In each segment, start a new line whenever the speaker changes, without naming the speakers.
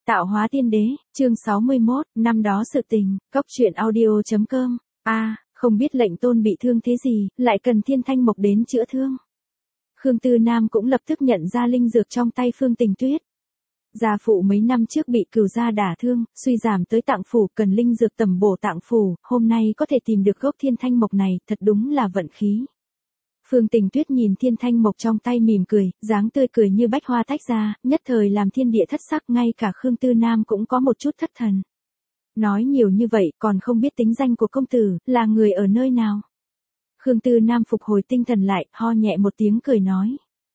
Tạo hóa tiên đế, chương 61, năm đó sự tình, cốc truyện audio.com. Không biết lệnh tôn bị thương thế gì, lại cần Thiên Thanh Mộc đến chữa thương. Khương Tư Nam cũng lập tức nhận ra linh dược trong tay Phương Tình Tuyết. Gia phụ mấy năm trước bị cửu gia đả thương, suy giảm tới tạng phủ, cần linh dược tầm bổ tạng phủ, hôm nay có thể tìm được gốc Thiên Thanh Mộc này, thật đúng là vận khí. Phương Tình Tuyết nhìn Thiên Thanh Mộc trong tay mỉm cười, dáng tươi cười như bách hoa tách ra, nhất thời làm thiên địa thất sắc, ngay cả Khương Tư Nam cũng có một chút thất thần. Nói nhiều như vậy còn không biết tính danh của công tử, là người ở nơi nào. Khương Tư Nam phục hồi tinh thần lại, ho nhẹ một tiếng cười nói.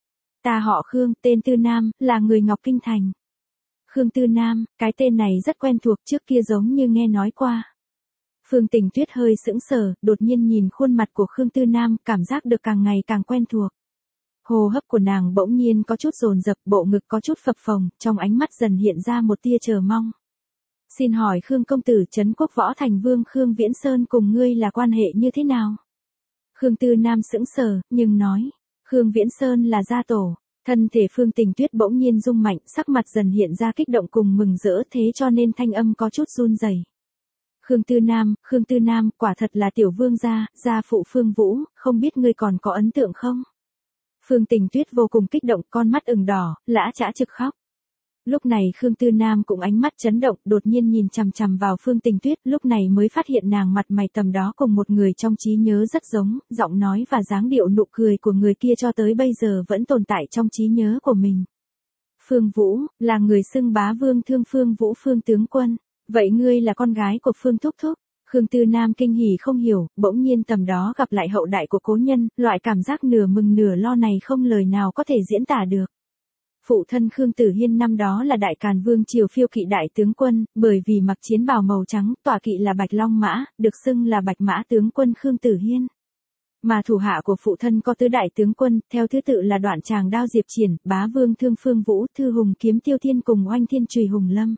Ta họ Khương, tên Tư Nam, là người Ngọc Kinh Thành. Khương Tư Nam, cái tên này rất quen thuộc, trước kia giống như nghe nói qua. Phương Tình Tuyết hơi sững sờ, đột nhiên nhìn khuôn mặt của Khương Tư Nam, cảm giác được càng ngày càng quen thuộc. Hô hấp của nàng bỗng nhiên có chút dồn dập, bộ ngực có chút phập phồng, trong ánh mắt dần hiện ra một tia chờ mong. Xin hỏi Khương công tử, Trấn Quốc Võ Thành Vương Khương Viễn Sơn cùng ngươi là quan hệ như thế nào? Khương Tư Nam sững sờ, nhưng nói, Khương Viễn Sơn là gia tổ. Thân thể Phương Tình Tuyết bỗng nhiên rung mạnh, sắc mặt dần hiện ra kích động cùng mừng rỡ, thế cho nên thanh âm có chút run rẩy. Khương Tư Nam, quả thật là tiểu vương gia, gia phụ Phương Vũ, không biết ngươi còn có ấn tượng không? Phương Tình Tuyết vô cùng kích động, con mắt ửng đỏ, lã chã trực khóc. Lúc này Khương Tư Nam cũng ánh mắt chấn động, đột nhiên nhìn chằm chằm vào Phương Tình Tuyết, lúc này mới phát hiện nàng mặt mày tầm đó cùng một người trong trí nhớ rất giống, giọng nói và dáng điệu nụ cười của người kia cho tới bây giờ vẫn tồn tại trong trí nhớ của mình. Phương Vũ, là người xưng bá vương thương Phương Vũ Phương tướng quân, vậy ngươi là con gái của Phương Thúc Thúc? Khương Tư Nam kinh hỉ không hiểu, bỗng nhiên tầm đó gặp lại hậu đại của cố nhân, loại cảm giác nửa mừng nửa lo này không lời nào có thể diễn tả được. Phụ thân Khương Tử Hiên năm đó là Đại Càn Vương triều phiêu kỵ đại tướng quân, bởi vì mặc chiến bào màu trắng, tọa kỵ là Bạch Long Mã, được xưng là Bạch Mã tướng quân Khương Tử Hiên. Mà thủ hạ của phụ thân có tứ đại tướng quân, theo thứ tự là Đoạn Tràng Đao Diệp Triển, Bá Vương Thương Phương Vũ, Thư Hùng Kiếm Tiêu Thiên cùng Oanh Thiên Chùy Hùng Lâm.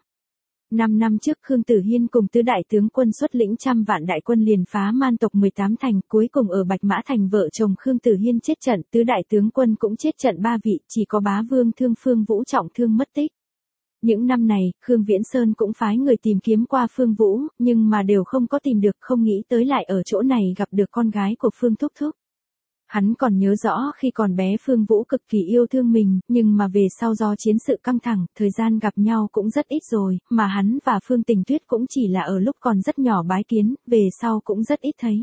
5 năm trước Khương Tử Hiên cùng tứ đại tướng quân xuất lĩnh trăm vạn đại quân liền phá man tộc 18 thành, cuối cùng ở Bạch Mã Thành vợ chồng Khương Tử Hiên chết trận, tứ đại tướng quân cũng chết trận 3 vị, chỉ có Bá Vương Thương Phương Vũ trọng thương mất tích. Những năm này, Khương Viễn Sơn cũng phái người tìm kiếm qua Phương Vũ, nhưng mà đều không có tìm được, không nghĩ tới lại ở chỗ này gặp được con gái của Phương Thúc Thúc. Hắn còn nhớ rõ khi còn bé Phương Vũ cực kỳ yêu thương mình, nhưng mà về sau do chiến sự căng thẳng, thời gian gặp nhau cũng rất ít rồi, mà hắn và Phương Tình Tuyết cũng chỉ là ở lúc còn rất nhỏ bái kiến, về sau cũng rất ít thấy.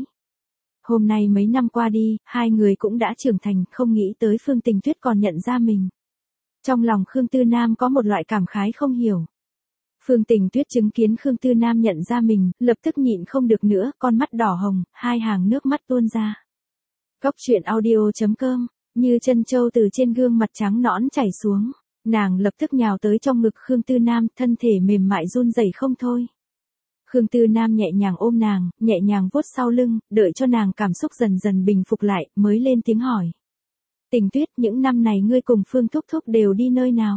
Hôm nay mấy năm qua đi, hai người cũng đã trưởng thành, không nghĩ tới Phương Tình Tuyết còn nhận ra mình. Trong lòng Khương Tư Nam có một loại cảm khái không hiểu. Phương Tình Tuyết chứng kiến Khương Tư Nam nhận ra mình, lập tức nhịn không được nữa, con mắt đỏ hồng, hai hàng nước mắt tuôn ra. Cốc truyện audio.com, như chân châu từ trên gương mặt trắng nõn chảy xuống, nàng lập tức nhào tới trong ngực Khương Tư Nam, thân thể mềm mại run rẩy không thôi. Khương Tư Nam nhẹ nhàng ôm nàng, nhẹ nhàng vuốt sau lưng, đợi cho nàng cảm xúc dần dần bình phục lại, mới lên tiếng hỏi. Tình Tuyết, những năm này ngươi cùng Phương Thúc Thúc đều đi nơi nào?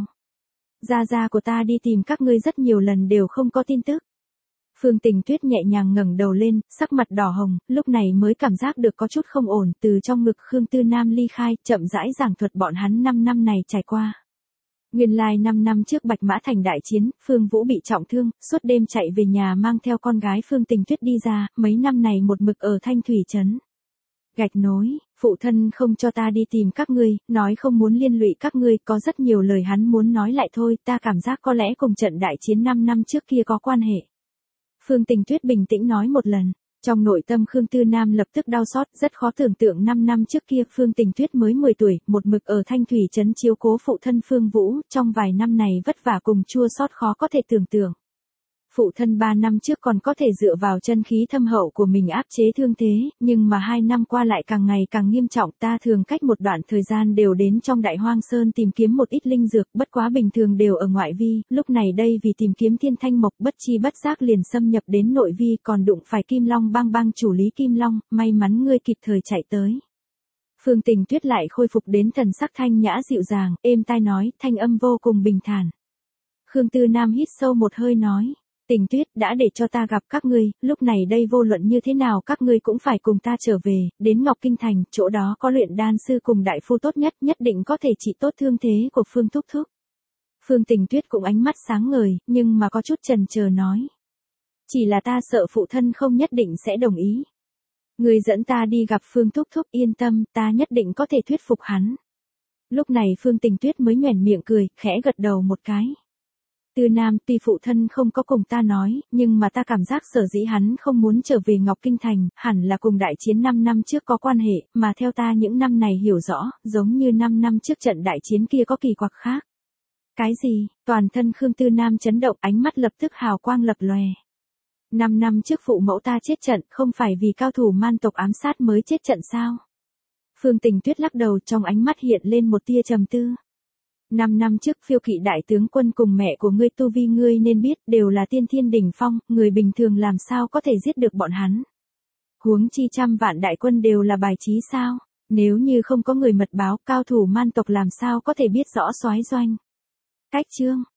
Gia của ta đi tìm các ngươi rất nhiều lần đều không có tin tức. Phương Tình Tuyết nhẹ nhàng ngẩng đầu lên, sắc mặt đỏ hồng, lúc này mới cảm giác được có chút không ổn, từ trong ngực Khương Tư Nam ly khai, chậm rãi giảng thuật bọn hắn 5 năm này trải qua. Nguyên lai 5 năm trước Bạch Mã Thành đại chiến, Phương Vũ bị trọng thương, suốt đêm chạy về nhà mang theo con gái Phương Tình Tuyết đi ra, mấy năm này một mực ở Thanh Thủy Trấn. Gạch nối, phụ thân không cho ta đi tìm các ngươi, nói không muốn liên lụy các ngươi, có rất nhiều lời hắn muốn nói lại thôi, ta cảm giác có lẽ cùng trận đại chiến 5 năm trước kia có quan hệ. Phương Tình Tuyết bình tĩnh nói một lần, trong nội tâm Khương Tư Nam lập tức đau xót, rất khó tưởng tượng 5 năm trước kia Phương Tình Tuyết mới 10 tuổi, một mực ở Thanh Thủy Trấn chiếu cố phụ thân Phương Vũ, trong vài năm này vất vả cùng chua xót khó có thể tưởng tượng. Phụ thân 3 năm trước còn có thể dựa vào chân khí thâm hậu của mình áp chế thương thế, nhưng mà 2 năm qua lại càng ngày càng nghiêm trọng, ta thường cách một đoạn thời gian đều đến trong Đại Hoang Sơn tìm kiếm một ít linh dược, bất quá bình thường đều ở ngoại vi, lúc này đây vì tìm kiếm Thiên Thanh Mộc bất chi bất giác liền xâm nhập đến nội vi, còn đụng phải Kim Long bang chủ Lý Kim Long, may mắn ngươi kịp thời chạy tới. Phương Tình Tuyết lại khôi phục đến thần sắc thanh nhã dịu dàng, êm tai nói, thanh âm vô cùng bình thản. Khương Tư Nam hít sâu một hơi nói. Tình Tuyết, đã để cho ta gặp các ngươi, lúc này đây vô luận như thế nào các ngươi cũng phải cùng ta trở về, đến Ngọc Kinh Thành, chỗ đó có luyện đan sư cùng đại phu tốt nhất, nhất định có thể trị tốt thương thế của Phương Thúc Thúc. Phương Tình Tuyết cũng ánh mắt sáng ngời, nhưng mà có chút chần chờ nói. Chỉ là ta sợ phụ thân không nhất định sẽ đồng ý. Người dẫn ta đi gặp Phương Thúc Thúc, yên tâm, ta nhất định có thể thuyết phục hắn. Lúc này Phương Tình Tuyết mới nhoẻn miệng cười, khẽ gật đầu một cái. Tư Nam, tuy phụ thân không có cùng ta nói, nhưng mà ta cảm giác sở dĩ hắn không muốn trở về Ngọc Kinh Thành, hẳn là cùng đại chiến 5 năm trước có quan hệ, mà theo ta những năm này hiểu rõ, giống như 5 năm trước trận đại chiến kia có kỳ quặc khác. Cái gì? Toàn thân Khương Tư Nam chấn động, ánh mắt lập tức hào quang lập lòe. 5 năm trước phụ mẫu ta chết trận, không phải vì cao thủ man tộc ám sát mới chết trận sao? Phương Tình Tuyết lắc đầu, trong ánh mắt hiện lên một tia trầm tư. 5 năm trước Phiêu Kỵ đại tướng quân cùng mẹ của ngươi tu vi ngươi nên biết đều là tiên thiên đỉnh phong, người bình thường làm sao có thể giết được bọn hắn. Huống chi trăm vạn đại quân đều là bài trí sao, nếu như không có người mật báo, cao thủ man tộc làm sao có thể biết rõ soái doanh. Cách chương